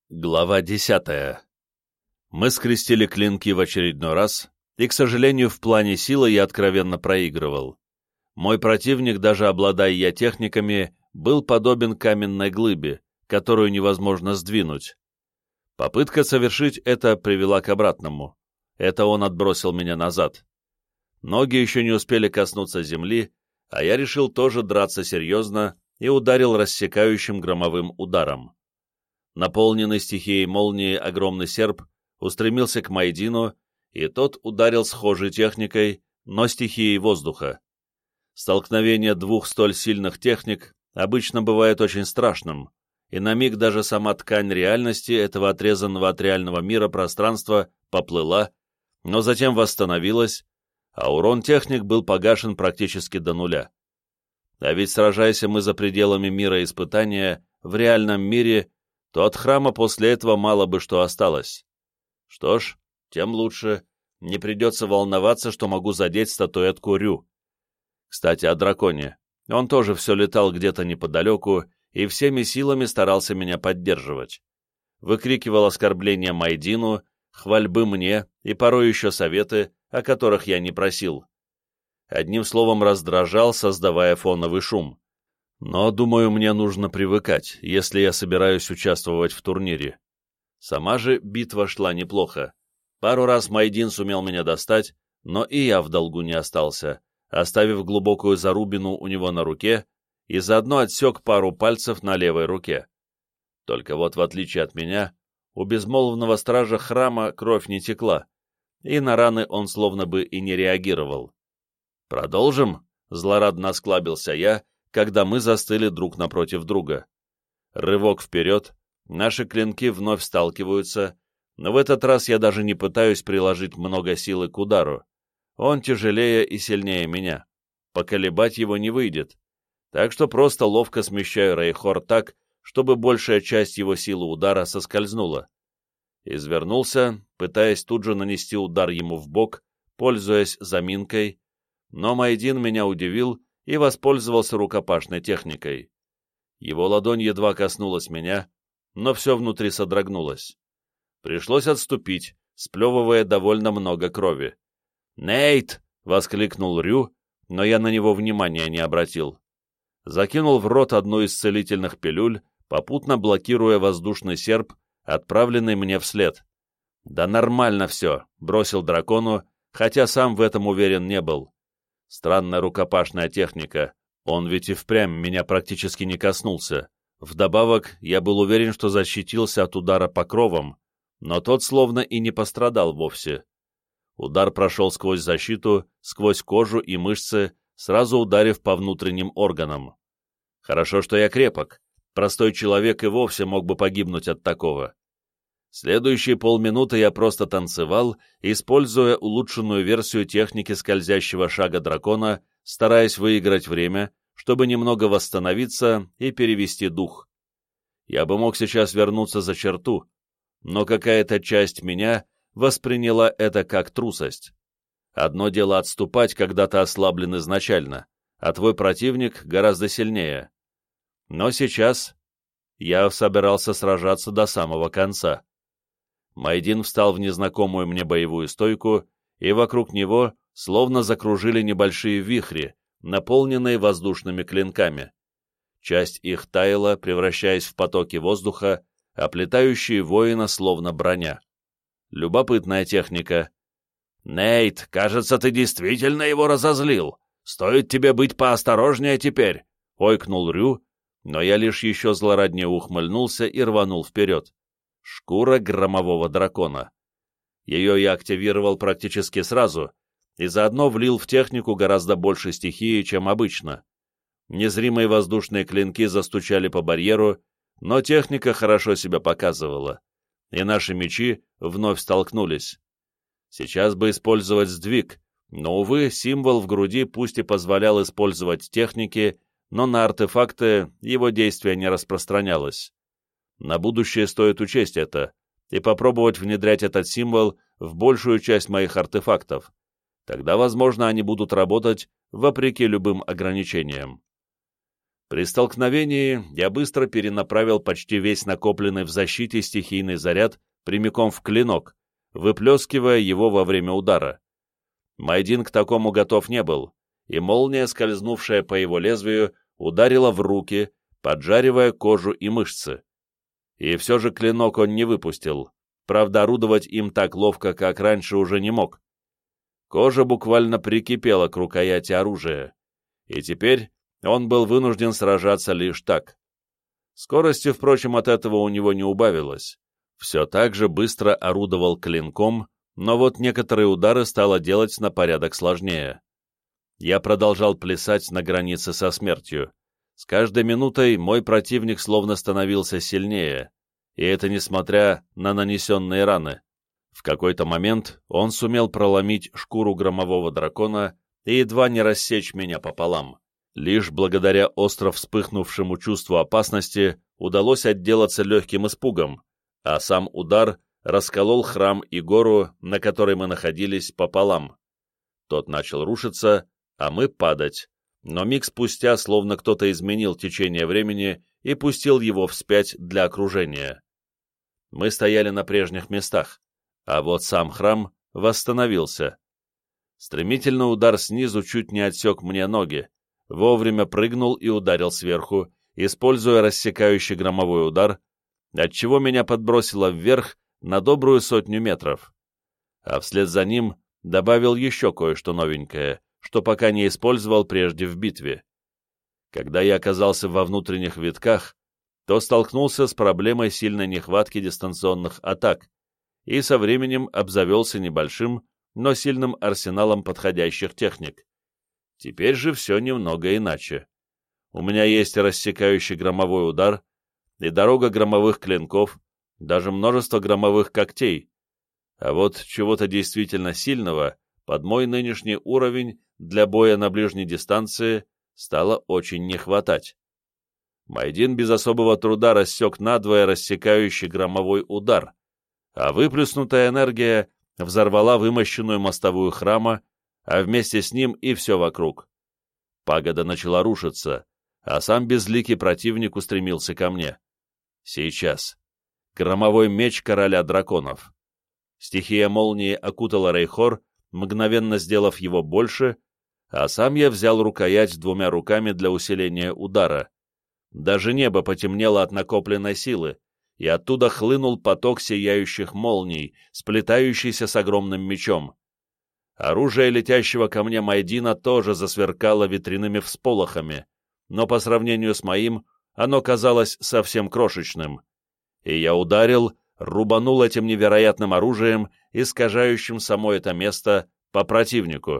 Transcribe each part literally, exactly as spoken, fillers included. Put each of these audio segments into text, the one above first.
Глава десятая. Мы скрестили клинки в очередной раз, и, к сожалению, в плане силы я откровенно проигрывал. Мой противник, даже обладая я техниками, был подобен каменной глыбе, которую невозможно сдвинуть. Попытка совершить это привела к обратному. Это он отбросил меня назад. Ноги еще не успели коснуться земли, а я решил тоже драться серьезно и ударил рассекающим громовым ударом. Наполненный стихией молнии огромный серп устремился к Майдину, и тот ударил схожей техникой, но стихией воздуха. Столкновение двух столь сильных техник обычно бывает очень страшным, и на миг даже сама ткань реальности этого отрезанного от реального мира пространства поплыла, но затем восстановилась, а урон техник был погашен практически до нуля. А ведь сражаясь мы за пределами мира испытания, в реальном мире, то от храма после этого мало бы что осталось. Что ж, тем лучше, не придется волноваться, что могу задеть статуэтку Рю. Кстати, о драконе. Он тоже все летал где-то неподалеку и всеми силами старался меня поддерживать. Выкрикивал оскорбления Майдину, хвальбы мне и порой еще советы, о которых я не просил. Одним словом, раздражал, создавая фоновый шум. Но, думаю, мне нужно привыкать, если я собираюсь участвовать в турнире. Сама же битва шла неплохо. Пару раз Майдин сумел меня достать, но и я в долгу не остался, оставив глубокую зарубину у него на руке и заодно отсек пару пальцев на левой руке. Только вот, в отличие от меня, у безмолвного стража храма кровь не текла, и на раны он словно бы и не реагировал. «Продолжим?» — злорадно осклабился я, когда мы застыли друг напротив друга. Рывок вперед, наши клинки вновь сталкиваются, но в этот раз я даже не пытаюсь приложить много силы к удару. Он тяжелее и сильнее меня. Поколебать его не выйдет, так что просто ловко смещаю Рейхор так, чтобы большая часть его силы удара соскользнула. Извернулся, пытаясь тут же нанести удар ему в бок, пользуясь заминкой, но Майдин меня удивил и воспользовался рукопашной техникой. Его ладонь едва коснулась меня, но все внутри содрогнулось. Пришлось отступить, сплевывая довольно много крови. «Нейт!» — воскликнул Рю, но я на него внимания не обратил. Закинул в рот одну из целительных пилюль, попутно блокируя воздушный серп, отправленный мне вслед. «Да нормально все», — бросил дракону, хотя сам в этом уверен не был. Странная рукопашная техника. Он ведь и впрямь меня практически не коснулся. Вдобавок, я был уверен, что защитился от удара покровом, но тот словно и не пострадал вовсе. Удар прошел сквозь защиту, сквозь кожу и мышцы, сразу ударив по внутренним органам. Хорошо, что я крепок. Простой человек и вовсе мог бы погибнуть от такого. Следующие полминуты я просто танцевал, используя улучшенную версию техники скользящего шага дракона, стараясь выиграть время, чтобы немного восстановиться и перевести дух. Я бы мог сейчас вернуться за черту, но какая-то часть меня восприняла это как трусость. Одно дело отступать, когда ты ослаблен изначально, а твой противник гораздо сильнее. Но сейчас я собирался сражаться до самого конца. Майдин встал в незнакомую мне боевую стойку, и вокруг него словно закружили небольшие вихри, наполненные воздушными клинками. Часть их таяла, превращаясь в потоки воздуха, оплетающие воина словно броня. Любопытная техника. «Нейт, кажется, ты действительно его разозлил. Стоит тебе быть поосторожнее теперь», — ойкнул Рю, но я лишь еще злораднее ухмыльнулся и рванул вперед. Шкура громового дракона. Ее я активировал практически сразу и заодно влил в технику гораздо больше стихии, чем обычно. Незримые воздушные клинки застучали по барьеру, но техника хорошо себя показывала, и наши мечи вновь столкнулись. Сейчас бы использовать сдвиг, но, увы, символ в груди пусть и позволял использовать техники, но на артефакты его действие не распространялось. На будущее стоит учесть это и попробовать внедрять этот символ в большую часть моих артефактов. Тогда, возможно, они будут работать вопреки любым ограничениям. При столкновении я быстро перенаправил почти весь накопленный в защите стихийный заряд прямиком в клинок, выплескивая его во время удара. Майдин к такому готов не был, и молния, скользнувшая по его лезвию, ударила в руки, поджаривая кожу и мышцы. И все же клинок он не выпустил, правда, орудовать им так ловко, как раньше, уже не мог. Кожа буквально прикипела к рукояти оружия, и теперь он был вынужден сражаться лишь так. Скорости, впрочем, от этого у него не убавилось. Все так же быстро орудовал клинком, но вот некоторые удары стало делать на порядок сложнее. Я продолжал плясать на границе со смертью. С каждой минутой мой противник словно становился сильнее, и это несмотря на нанесенные раны. В какой-то момент он сумел проломить шкуру громового дракона и едва не рассечь меня пополам. Лишь благодаря остро вспыхнувшему чувству опасности удалось отделаться легким испугом, а сам удар расколол храм и гору, на которой мы находились, пополам. Тот начал рушиться, а мы падать, но миг спустя словно кто-то изменил течение времени и пустил его вспять для окружения. Мы стояли на прежних местах, а вот сам храм восстановился. Стремительный удар снизу чуть не отсек мне ноги, вовремя прыгнул и ударил сверху, используя рассекающий громовой удар, отчего меня подбросило вверх на добрую сотню метров. А вслед за ним добавил еще кое-что новенькое, что пока не использовал прежде в битве. Когда я оказался во внутренних витках, то столкнулся с проблемой сильной нехватки дистанционных атак и со временем обзавелся небольшим, но сильным арсеналом подходящих техник. Теперь же все немного иначе. У меня есть рассекающий громовой удар и дорога громовых клинков, даже множество громовых когтей. А вот чего-то действительно сильного под мой нынешний уровень для боя на ближней дистанции стало очень не хватать. Майдин без особого труда рассек надвое рассекающий громовой удар, а выплеснутая энергия взорвала вымощенную мостовую храма, а вместе с ним и все вокруг. Пагода начала рушиться, а сам безликий противник устремился ко мне. Сейчас. Громовой меч короля драконов. Стихия молнии окутала Рейхор, мгновенно сделав его больше, а сам я взял рукоять двумя руками для усиления удара. Даже небо потемнело от накопленной силы, и оттуда хлынул поток сияющих молний, сплетающийся с огромным мечом. Оружие летящего ко мне Майдина тоже засверкало ветряными всполохами, но по сравнению с моим оно казалось совсем крошечным. И я ударил, рубанул этим невероятным оружием, искажающим само это место, по противнику.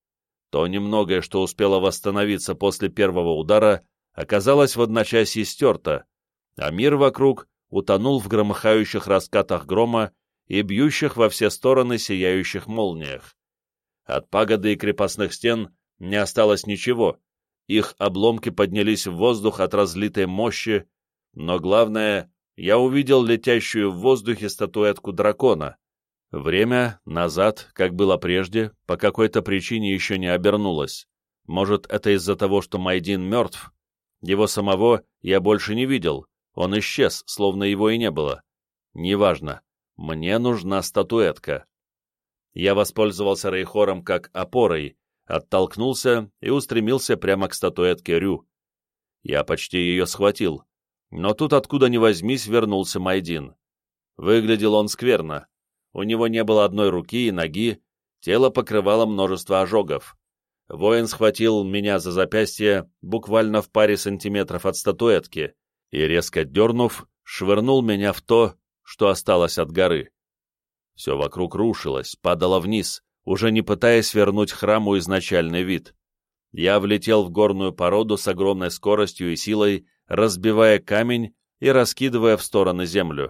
То немногое, что успело восстановиться после первого удара, оказалось в одночасье стерто, а мир вокруг утонул в громыхающих раскатах грома и бьющих во все стороны сияющих молниях. От пагоды и крепостных стен не осталось ничего, их обломки поднялись в воздух от разлитой мощи, но главное, я увидел летящую в воздухе статуэтку дракона. Время назад, как было прежде, по какой-то причине еще не обернулось. Может, это из-за того, что Майдин мертв? Его самого я больше не видел, он исчез, словно его и не было. Неважно, мне нужна статуэтка. Я воспользовался Рейхором как опорой, оттолкнулся и устремился прямо к статуэтке Рю. Я почти ее схватил, но тут откуда ни возьмись вернулся Майдин. Выглядел он скверно. У него не было одной руки и ноги, тело покрывало множество ожогов. Воин схватил меня за запястье буквально в паре сантиметров от статуэтки и, резко дернув, швырнул меня в то, что осталось от горы. Все вокруг рушилось, падало вниз, уже не пытаясь вернуть храму изначальный вид. Я влетел в горную породу с огромной скоростью и силой, разбивая камень и раскидывая в стороны землю.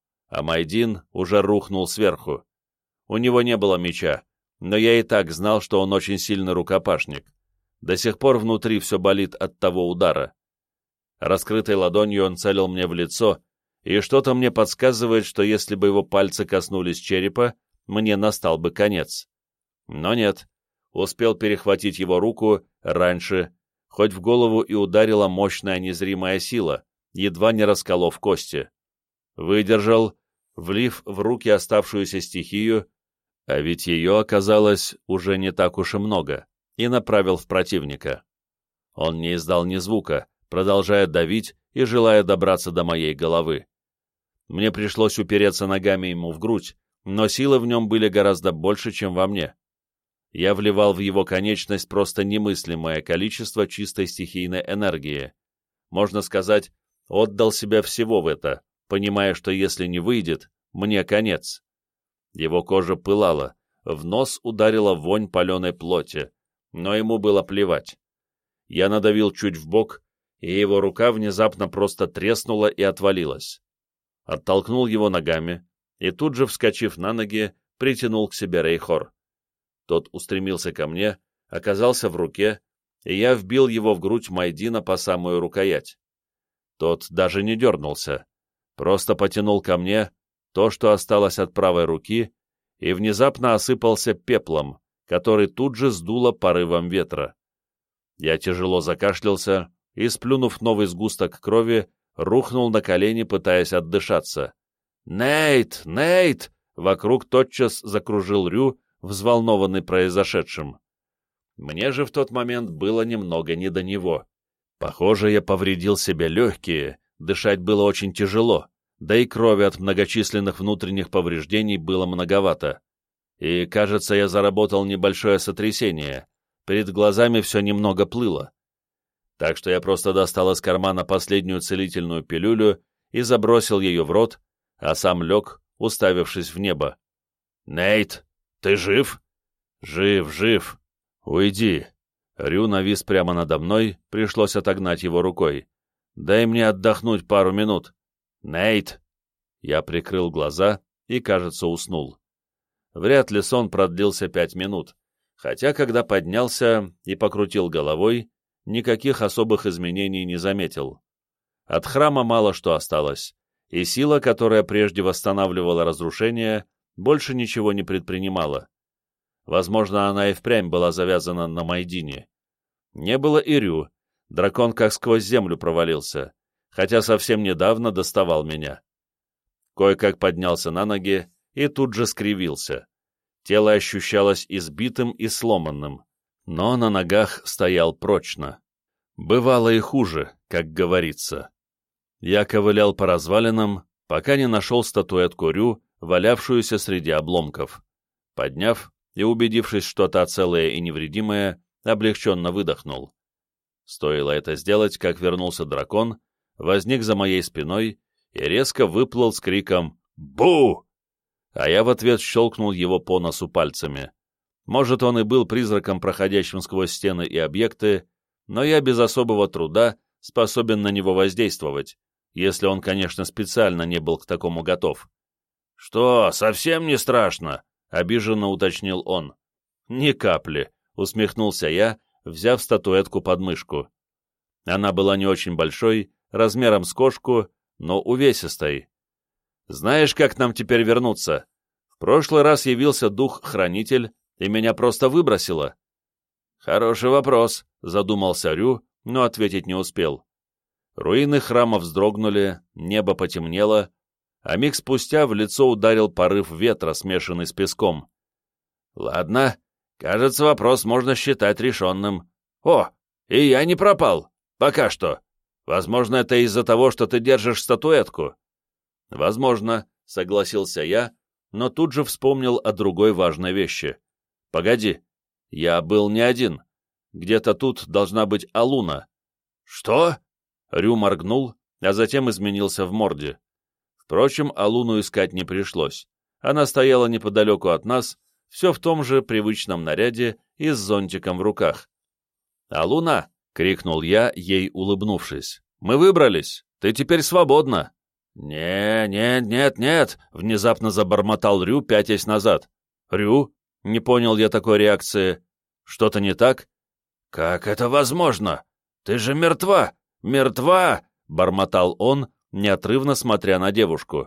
А Майдин уже рухнул сверху. У него не было меча, но я и так знал, что он очень сильный рукопашник. До сих пор внутри все болит от того удара. Раскрытой ладонью он целил мне в лицо, и что-то мне подсказывает, что если бы его пальцы коснулись черепа, мне настал бы конец. Но нет, успел перехватить его руку раньше, хоть в голову и ударила мощная незримая сила, едва не расколов кости. Выдержал, влив в руки оставшуюся стихию, а ведь ее оказалось уже не так уж и много, и направил в противника. Он не издал ни звука, продолжая давить и желая добраться до моей головы. Мне пришлось упереться ногами ему в грудь, но силы в нем были гораздо больше, чем во мне. Я вливал в его конечность просто немыслимое количество чистой стихийной энергии. Можно сказать, отдал себя всего в это, понимая, что если не выйдет, мне конец. Его кожа пылала, в нос ударила вонь паленой плоти, но ему было плевать. Я надавил чуть вбок, и его рука внезапно просто треснула и отвалилась. Оттолкнул его ногами, и тут же, вскочив на ноги, притянул к себе Рейхор. Тот устремился ко мне, оказался в руке, и я вбил его в грудь Майдина по самую рукоять. Тот даже не дернулся, просто потянул ко мне то, что осталось от правой руки, и внезапно осыпался пеплом, который тут же сдуло порывом ветра. Я тяжело закашлялся и, сплюнув новый сгусток крови, рухнул на колени, пытаясь отдышаться. «Нейт! Нейт!» Вокруг тотчас закружил Рю, взволнованный произошедшим. Мне же в тот момент было немного не до него. Похоже, я повредил себе легкие, дышать было очень тяжело, да и крови от многочисленных внутренних повреждений было многовато. И, кажется, я заработал небольшое сотрясение, перед глазами все немного плыло. Так что я просто достал из кармана последнюю целительную пилюлю и забросил ее в рот, а сам лег, уставившись в небо. «Нейт, ты жив?» «Жив, жив. Уйди». Рю навис прямо надо мной, пришлось отогнать его рукой. «Дай мне отдохнуть пару минут». «Нейт!» Я прикрыл глаза и, кажется, уснул. Вряд ли сон продлился пять минут, хотя, когда поднялся и покрутил головой, никаких особых изменений не заметил. От храма мало что осталось, и сила, которая прежде восстанавливала разрушение, больше ничего не предпринимала. Возможно, она и впрямь была завязана на Майдине. Не было и Рю, дракон как сквозь землю провалился, хотя совсем недавно доставал меня. Кое-как поднялся на ноги и тут же скривился. Тело ощущалось избитым и сломанным, но на ногах стоял прочно. Бывало и хуже, как говорится. Я ковылял по развалинам, пока не нашел статуэтку Рю, валявшуюся среди обломков. Подняв и убедившись, что та целая и невредимая, облегченно выдохнул. Стоило это сделать, как вернулся дракон, возник за моей спиной и резко выплыл с криком «Бу!», а я в ответ щелкнул его по носу пальцами. Может, он и был призраком, проходящим сквозь стены и объекты, но я без особого труда способен на него воздействовать, если он, конечно, специально не был к такому готов. «Что, совсем не страшно?» — обиженно уточнил он. «Ни капли», — усмехнулся я, взяв статуэтку под мышку. Она была не очень большой, размером с кошку, но увесистой. «Знаешь, как нам теперь вернуться? В прошлый раз явился дух-хранитель, и меня просто выбросило». «Хороший вопрос», — задумался Рю, но ответить не успел. Руины храма вздрогнули, небо потемнело, а миг спустя в лицо ударил порыв ветра, смешанный с песком. «Ладно, кажется, вопрос можно считать решенным. О, и я не пропал, пока что. Возможно, это из-за того, что ты держишь статуэтку». «Возможно», — согласился я, но тут же вспомнил о другой важной вещи. «Погоди, я был не один. Где-то тут должна быть Алуна». «Что?» — Рю моргнул, а затем изменился в морде. Впрочем, Алуну искать не пришлось. Она стояла неподалеку от нас, все в том же привычном наряде и с зонтиком в руках. «Алуна!» — крикнул я, ей улыбнувшись. «Мы выбрались! Ты теперь свободна!» «Не, нет, нет, нет!» — внезапно забормотал Рю, пятясь назад. «Рю?» — не понял я такой реакции. «Что-то не так?» «Как это возможно? Ты же мертва! Мертва!» — бормотал он, неотрывно смотря на девушку.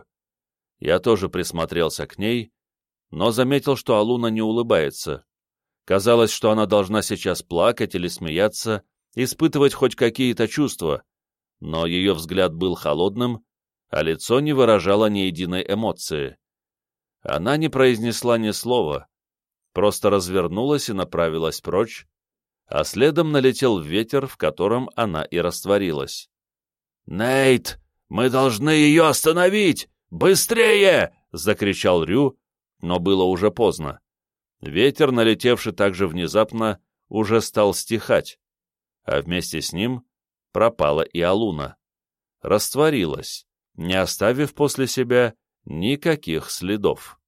Я тоже присмотрелся к ней, но заметил, что Алуна не улыбается. Казалось, что она должна сейчас плакать или смеяться, испытывать хоть какие-то чувства, но ее взгляд был холодным, а лицо не выражало ни единой эмоции. Она не произнесла ни слова, просто развернулась и направилась прочь, а следом налетел ветер, в котором она и растворилась. «Нейт, мы должны ее остановить! Быстрее!» — закричал Рю, но было уже поздно. Ветер, налетевший так же внезапно, уже стал стихать, а вместе с ним пропала и Алуна. Растворилась, не оставив после себя никаких следов.